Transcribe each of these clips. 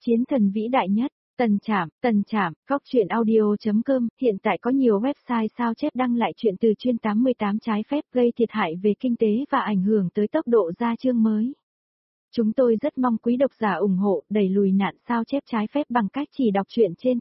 Chiến thần vĩ đại nhất, Tần Trạm, góc truyện audio.com, hiện tại có nhiều website sao chép đăng lại chuyện từ chuyên 88 trái phép gây thiệt hại về kinh tế và ảnh hưởng tới tốc độ ra chương mới. Chúng tôi rất mong quý độc giả ủng hộ đẩy lùi nạn sao chép trái phép bằng cách chỉ đọc truyện trên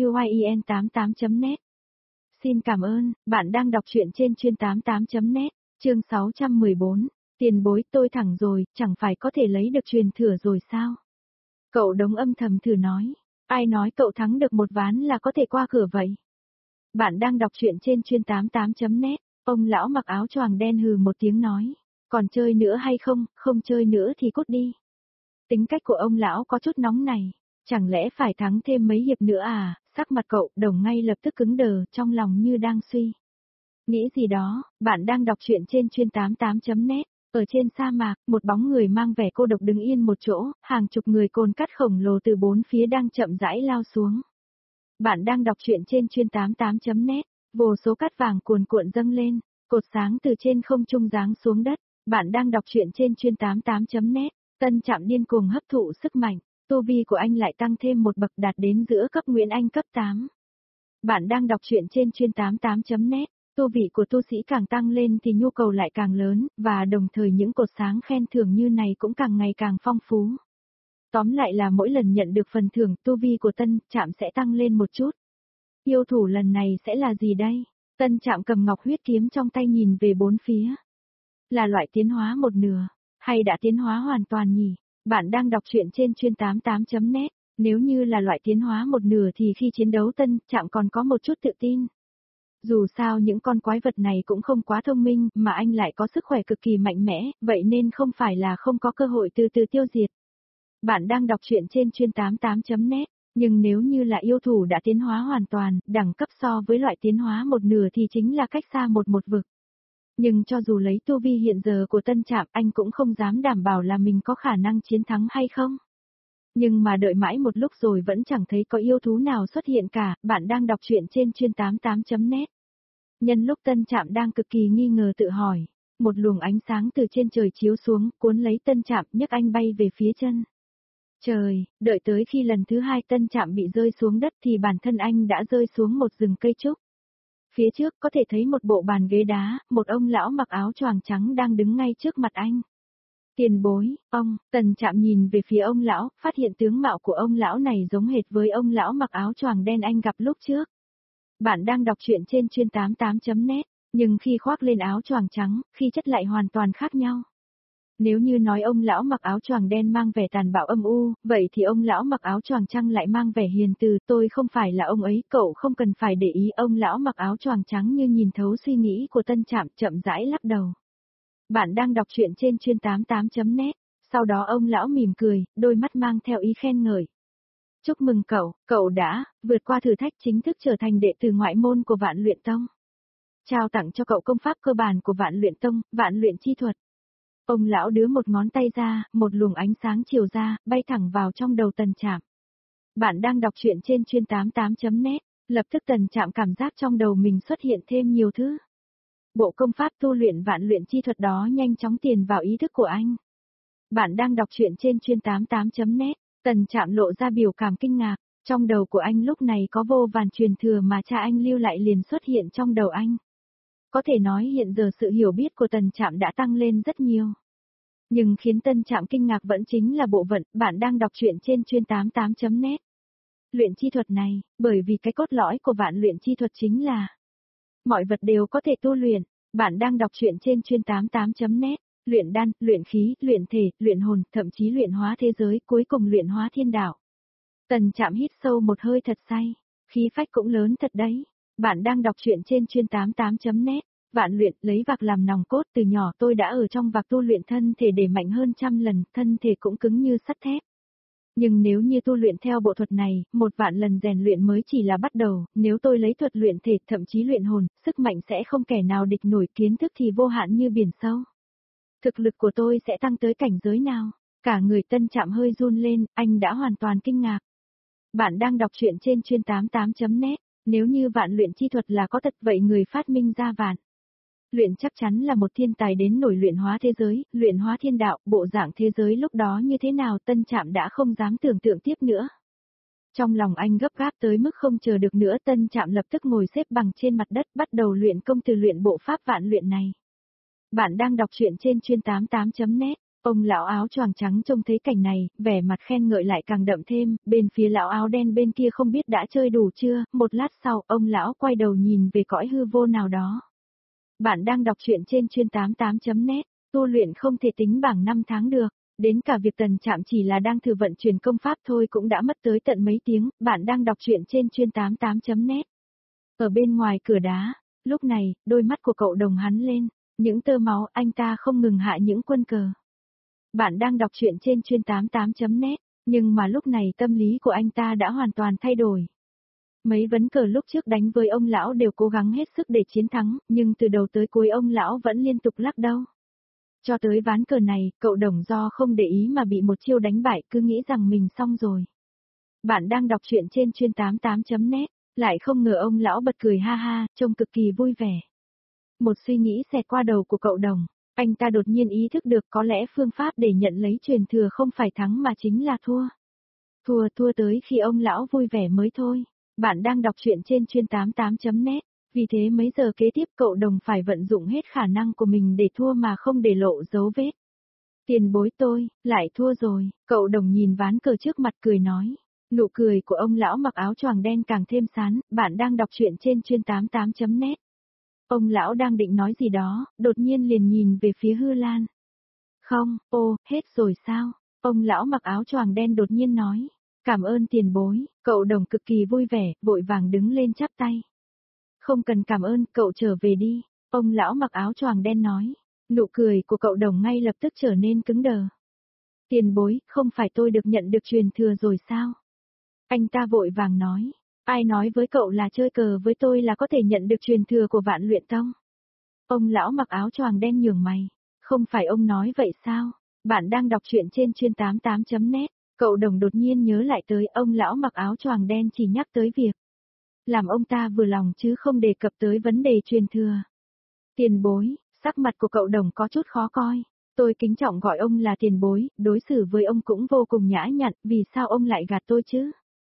TIUYEN88.net. Xin cảm ơn, bạn đang đọc truyện trên chuyên 88.net, chương 614. Tiền bối tôi thẳng rồi, chẳng phải có thể lấy được truyền thừa rồi sao? Cậu Đống âm thầm thử nói. Ai nói cậu thắng được một ván là có thể qua cửa vậy? Bạn đang đọc truyện trên chuyên 88.net, ông lão mặc áo choàng đen hừ một tiếng nói. Còn chơi nữa hay không, không chơi nữa thì cút đi. Tính cách của ông lão có chút nóng này. Chẳng lẽ phải thắng thêm mấy hiệp nữa à? Sắc mặt cậu Đồng ngay lập tức cứng đờ, trong lòng như đang suy nghĩ gì đó. Bạn đang đọc truyện trên chuyên 88.net. Ở trên sa mạc, một bóng người mang vẻ cô độc đứng yên một chỗ, hàng chục người cồn cắt khổng lồ từ bốn phía đang chậm rãi lao xuống. Bạn đang đọc truyện trên chuyên 88.net, vô số cát vàng cuồn cuộn dâng lên, cột sáng từ trên không trung giáng xuống đất. Bạn đang đọc truyện trên chuyên 88.net, Tân Trạm điên cuồng hấp thụ sức mạnh, tu vi của anh lại tăng thêm một bậc đạt đến giữa cấp Nguyễn Anh cấp 8. Bạn đang đọc truyện trên chuyên 88.net. Tu vị của tu sĩ càng tăng lên thì nhu cầu lại càng lớn, và đồng thời những cột sáng khen thưởng như này cũng càng ngày càng phong phú. Tóm lại là mỗi lần nhận được phần thưởng, tu vi của Tân Trạm sẽ tăng lên một chút. Yêu thủ lần này sẽ là gì đây? Tân Trạm cầm ngọc huyết kiếm trong tay nhìn về bốn phía. Là loại tiến hóa một nửa, hay đã tiến hóa hoàn toàn nhỉ? Bạn đang đọc truyện trên chuyên 88.net, nếu như là loại tiến hóa một nửa thì khi chiến đấu Tân Trạm còn có một chút tự tin. Dù sao những con quái vật này cũng không quá thông minh, mà anh lại có sức khỏe cực kỳ mạnh mẽ, vậy nên không phải là không có cơ hội từ từ tiêu diệt. Bạn đang đọc truyện trên chuyên 88.net, nhưng nếu như là yêu thủ đã tiến hóa hoàn toàn, đẳng cấp so với loại tiến hóa một nửa thì chính là cách xa một vực. Nhưng cho dù lấy tu vi hiện giờ của Tân Trạm, anh cũng không dám đảm bảo là mình có khả năng chiến thắng hay không. Nhưng mà đợi mãi một lúc rồi vẫn chẳng thấy có yêu thú nào xuất hiện cả. Bạn đang đọc truyện trên chuyên 88.net. Nhân lúc Tân Trạm đang cực kỳ nghi ngờ tự hỏi, một luồng ánh sáng từ trên trời chiếu xuống, cuốn lấy Tân Trạm, nhấc anh bay về phía chân trời. Đợi tới khi lần thứ hai Tân Trạm bị rơi xuống đất thì bản thân anh đã rơi xuống một rừng cây trúc. Phía trước có thể thấy một bộ bàn ghế đá, một ông lão mặc áo choàng trắng đang đứng ngay trước mặt anh. Tiền bối, ông, Tân Trạm nhìn về phía ông lão, phát hiện tướng mạo của ông lão này giống hệt với ông lão mặc áo choàng đen anh gặp lúc trước. Bạn đang đọc truyện trên chuyên 88.net, nhưng khi khoác lên áo choàng trắng, khi chất lại hoàn toàn khác nhau. Nếu như nói ông lão mặc áo choàng đen mang vẻ tàn bạo âm u, vậy thì ông lão mặc áo choàng trắng lại mang vẻ hiền từ. Tôi không phải là ông ấy, cậu không cần phải để ý. Ông lão mặc áo choàng trắng như nhìn thấu suy nghĩ của Tân Trạm, chậm rãi lắc đầu. Bạn đang đọc truyện trên chuyên 88.net, sau đó ông lão mỉm cười, đôi mắt mang theo ý khen ngợi. Chúc mừng cậu đã vượt qua thử thách, chính thức trở thành đệ tử ngoại môn của Vạn Luyện Tông. Trao tặng cho cậu công pháp cơ bản của Vạn Luyện Tông, Vạn Luyện Chi Thuật. Ông lão đưa một ngón tay ra, một luồng ánh sáng chiều ra, bay thẳng vào trong đầu Tân Trạm. Bạn đang đọc truyện trên chuyên 88.net, lập tức Tân Trạm cảm giác trong đầu mình xuất hiện thêm nhiều thứ. Bộ công pháp tu luyện Vạn Luyện Chi Thuật đó nhanh chóng tiền vào ý thức của anh. Bạn đang đọc truyện trên chuyên 88.net, Tân Trạm lộ ra biểu cảm kinh ngạc, trong đầu của anh lúc này có vô vàn truyền thừa mà cha anh lưu lại liền xuất hiện trong đầu anh. Có thể nói hiện giờ sự hiểu biết của Tân Trạm đã tăng lên rất nhiều. Nhưng khiến Tân Trạm kinh ngạc vẫn chính là bộ vận. Bạn đang đọc truyện trên chuyên 88.net. Luyện chi thuật này, bởi vì cái cốt lõi của Vạn Luyện Chi Thuật chính là mọi vật đều có thể tu luyện. Bạn đang đọc truyện trên chuyên 88.net. Luyện đan, luyện khí, luyện thể, luyện hồn, thậm chí luyện hóa thế giới, cuối cùng luyện hóa thiên đạo. Tân Trạm hít sâu một hơi thật say, khí phách cũng lớn thật đấy. Bạn đang đọc truyện trên chuyên 88.net. Vạn luyện, lấy vạc làm nòng cốt, từ nhỏ tôi đã ở trong vạc tu luyện thân thể để mạnh hơn 100 lần, thân thể cũng cứng như sắt thép. Nhưng nếu như tu luyện theo bộ thuật này, 1.000.000 lần rèn luyện mới chỉ là bắt đầu, nếu tôi lấy thuật luyện thể, thậm chí luyện hồn, sức mạnh sẽ không kẻ nào địch nổi, kiến thức thì vô hạn như biển sâu. Thực lực của tôi sẽ tăng tới cảnh giới nào? Cả người Tân Trạm hơi run lên, anh đã hoàn toàn kinh ngạc. Bạn đang đọc truyện trên chuyên 88.net, nếu như Vạn Luyện Chi Thuật là có thật vậy người phát minh ra Vạn Luyện chắc chắn là một thiên tài đến nổi luyện hóa thế giới, luyện hóa thiên đạo, bộ dạng thế giới lúc đó như thế nào Tân Trạm đã không dám tưởng tượng tiếp nữa. Trong lòng anh gấp gáp tới mức không chờ được nữa, Tân Trạm lập tức ngồi xếp bằng trên mặt đất bắt đầu luyện công từ luyện bộ pháp vạn luyện này. Bạn đang đọc truyện trên chuyên 88.net. Ông lão áo choàng trắng trông thấy cảnh này, vẻ mặt khen ngợi lại càng đậm thêm, bên phía lão áo đen bên kia không biết đã chơi đủ chưa, một lát sau, ông lão quay đầu nhìn về cõi hư vô nào đó. Bạn đang đọc truyện trên chuyên 88.net, tu luyện không thể tính bảng năm tháng được, đến cả việc Tần Trạm chỉ là đang thử vận chuyển công pháp thôi cũng đã mất tới tận mấy tiếng, bạn đang đọc truyện trên chuyên 88.net. Ở bên ngoài cửa đá, lúc này, đôi mắt của cậu Đồng hắn lên, những tơ máu anh ta không ngừng hạ những quân cờ. Bạn đang đọc truyện trên chuyên 88.net, nhưng mà lúc này tâm lý của anh ta đã hoàn toàn thay đổi. Mấy ván cờ lúc trước đánh với ông lão đều cố gắng hết sức để chiến thắng, nhưng từ đầu tới cuối ông lão vẫn liên tục lắc đầu. Cho tới ván cờ này, cậu Đồng do không để ý mà bị một chiêu đánh bại, cứ nghĩ rằng mình xong rồi. Bạn đang đọc truyện trên chuyên 88.net, lại không ngờ ông lão bật cười ha ha, trông cực kỳ vui vẻ. Một suy nghĩ xẹt qua đầu của cậu Đồng, anh ta đột nhiên ý thức được có lẽ phương pháp để nhận lấy truyền thừa không phải thắng mà chính là thua. Thua tới khi ông lão vui vẻ mới thôi. Bạn đang đọc truyện trên chuyên 88.net, vì thế mấy giờ kế tiếp cậu Đồng phải vận dụng hết khả năng của mình để thua mà không để lộ dấu vết. Tiền bối tôi, lại thua rồi, cậu Đồng nhìn ván cờ trước mặt cười nói. Nụ cười của ông lão mặc áo choàng đen càng thêm sán, bạn đang đọc truyện trên chuyên 88.net. Ông lão đang định nói gì đó, đột nhiên liền nhìn về phía Hư Lan. Không, hết rồi sao? Ông lão mặc áo choàng đen đột nhiên nói. Cảm ơn tiền bối, cậu Đồng cực kỳ vui vẻ, vội vàng đứng lên chắp tay. Không cần cảm ơn, cậu trở về đi, ông lão mặc áo choàng đen nói. Nụ cười của cậu Đồng ngay lập tức trở nên cứng đờ. Tiền bối, không phải tôi được nhận được truyền thừa rồi sao? Anh ta vội vàng nói. Ai nói với cậu là chơi cờ với tôi là có thể nhận được truyền thừa của Vạn Luyện Tông? Ông lão mặc áo choàng đen nhường mày. Không phải ông nói vậy sao? Bạn đang đọc truyện trên chuyên 88.net. Cậu Đồng đột nhiên nhớ lại tới ông lão mặc áo choàng đen chỉ nhắc tới việc làm ông ta vừa lòng chứ không đề cập tới vấn đề truyền thừa. Tiền bối, sắc mặt của cậu Đồng có chút khó coi. Tôi kính trọng gọi ông là tiền bối, đối xử với ông cũng vô cùng nhã nhặn, vì sao ông lại gạt tôi chứ?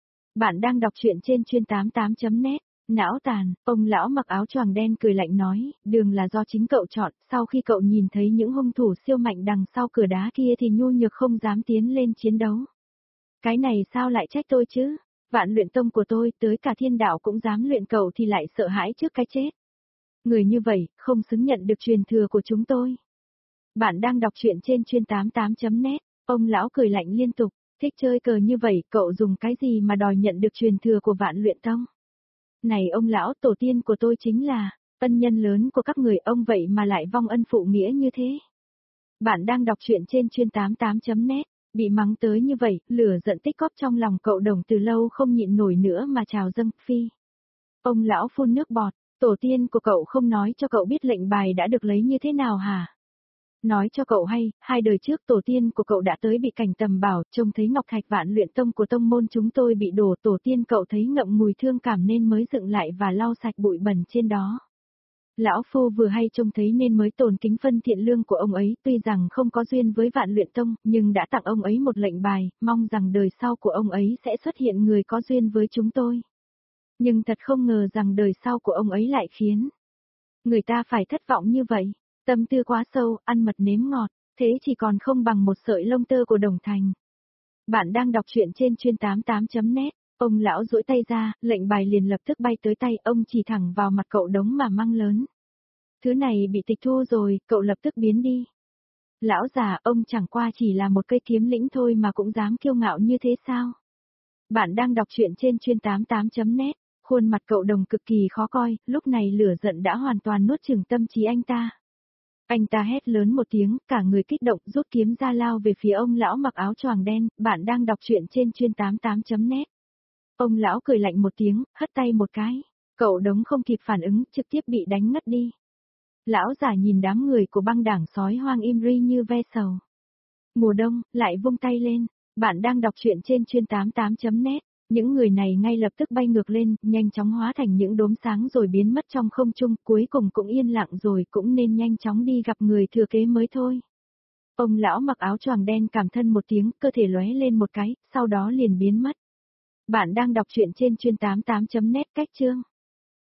Bạn đang đọc truyện trên chuyên 88.net, não tàn, ông lão mặc áo choàng đen cười lạnh nói, đường là do chính cậu chọn, sau khi cậu nhìn thấy những hung thủ siêu mạnh đằng sau cửa đá kia thì nhu nhược không dám tiến lên chiến đấu. Cái này sao lại trách tôi chứ? Vạn Luyện Tông của tôi, tới cả thiên đạo cũng dám luyện cậu thì lại sợ hãi trước cái chết. Người như vậy, không xứng nhận được truyền thừa của chúng tôi. Bạn đang đọc truyện trên chuyên 88.net, ông lão cười lạnh liên tục. Thích chơi cờ như vậy, cậu dùng cái gì mà đòi nhận được truyền thừa của Vạn Luyện Tông? Này ông lão, tổ tiên của tôi chính là ân nhân lớn của các người, ông vậy mà lại vong ân phụ nghĩa như thế. Bạn đang đọc truyện trên chuyên 88.net, bị mắng tới như vậy, lửa giận tích cóp trong lòng cậu Đồng từ lâu không nhịn nổi nữa mà trào dâng phi. Ông lão phun nước bọt, tổ tiên của cậu không nói cho cậu biết lệnh bài đã được lấy như thế nào hả? Nói cho cậu hay, 2 đời trước tổ tiên của cậu đã tới bị cảnh tầm bảo, trông thấy ngọc thạch Vạn Luyện Tông của tông môn chúng tôi bị đổ, tổ tiên cậu thấy ngậm mùi thương cảm nên mới dựng lại và lau sạch bụi bẩn trên đó. Lão phu vừa hay trông thấy nên mới tồn kính phân thiện lương của ông ấy, tuy rằng không có duyên với Vạn Luyện Tông, nhưng đã tặng ông ấy một lệnh bài, mong rằng đời sau của ông ấy sẽ xuất hiện người có duyên với chúng tôi. Nhưng thật không ngờ rằng đời sau của ông ấy lại khiến người ta phải thất vọng như vậy. Tâm tư quá sâu, ăn mật nếm ngọt, thế chỉ còn không bằng một sợi lông tơ của Đồng Thành. Bạn đang đọc truyện trên chuyên 88.net, ông lão duỗi tay ra, lệnh bài liền lập tức bay tới tay, ông chỉ thẳng vào mặt cậu Đống mà mang lớn. Thứ này bị tịch thu rồi, cậu lập tức biến đi. Lão già, ông chẳng qua chỉ là một cây kiếm lĩnh thôi mà cũng dám kiêu ngạo như thế sao? Bạn đang đọc truyện trên chuyên 88.net, khuôn mặt cậu Đồng cực kỳ khó coi, lúc này lửa giận đã hoàn toàn nuốt chửng tâm trí anh ta. Anh ta hét lớn một tiếng, cả người kích động rút kiếm ra lao về phía ông lão mặc áo choàng đen, bạn đang đọc truyện trên chuyên 88.net. Ông lão cười lạnh một tiếng, hất tay một cái, cậu Đống không kịp phản ứng, trực tiếp bị đánh ngất đi. Lão già nhìn đám người của băng đảng sói hoang im ri như ve sầu. Mùa đông, lại vung tay lên, bạn đang đọc truyện trên chuyên 88.net, Những người này ngay lập tức bay ngược lên, nhanh chóng hóa thành những đốm sáng rồi biến mất trong không trung, cuối cùng cũng yên lặng rồi, cũng nên nhanh chóng đi gặp người thừa kế mới thôi. Ông lão mặc áo choàng đen cảm thân một tiếng, cơ thể lóe lên một cái, sau đó liền biến mất. Bạn đang đọc truyện trên chuyên 88.net cách chương.